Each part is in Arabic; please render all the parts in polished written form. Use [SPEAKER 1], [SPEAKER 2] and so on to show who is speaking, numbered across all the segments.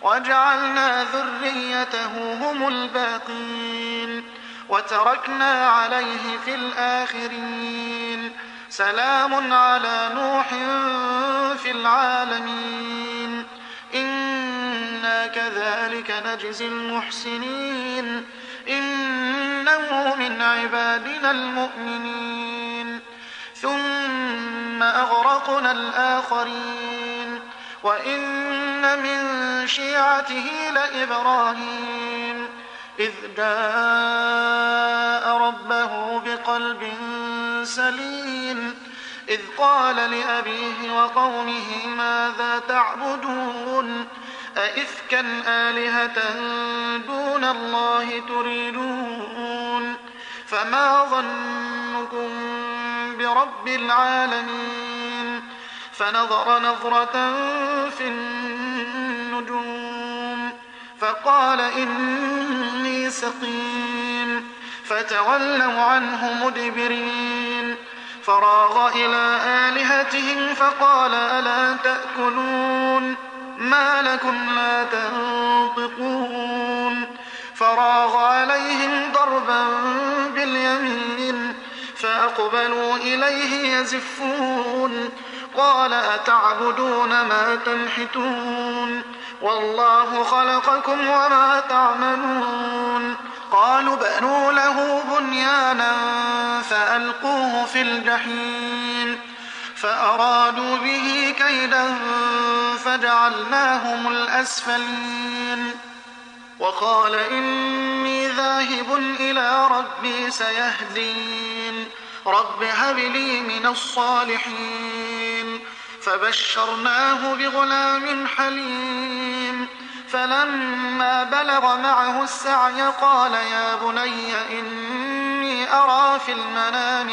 [SPEAKER 1] وجعلنا ذريته هم الباقين وتركنا عليه في الآخرين سلام على نوح في العالمين إنا كذلك نجزي المحسنين إنه من عبادنا المؤمنين ثم أغرقنا الآخرين وإن من شيعته لإبراهيم إذ جاء ربه بقلب سليم إذ قال لأبيه وقومه ماذا تعبدون أئفكا آلهة دون الله تريدون فما ظنكم برب العالمين فنظر نظرة في النجوم فقال إني سقيم فتولوا عنه مدبرين فراغ إلى آلهتهم فقال ألا تأكلون ما لكم لا تنطقون فراغ عليهم ضربا باليمين فأقبلوا إليه يزفون قال أتعبدون ما تنحتون والله خلقكم وما تعملون قالوا بنوا له بنيانا فألقوه في الجحيم فأرادوا به كيدا فجعلناهم الأسفلين وقال إني ذاهب إلى ربي سيهدين رب هب لي من الصالحين فبشرناه بغلام حليم فلما بلغ معه السعي قال يا بني إني أرى في المنام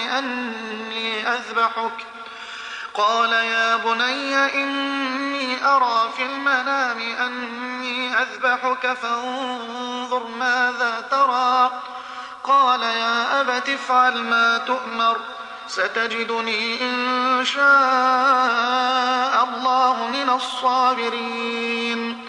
[SPEAKER 1] أني أذبحك فانظر ماذا ترى قال يا أبت افعل ما تؤمر ستجدني إن شاء الله من الصابرين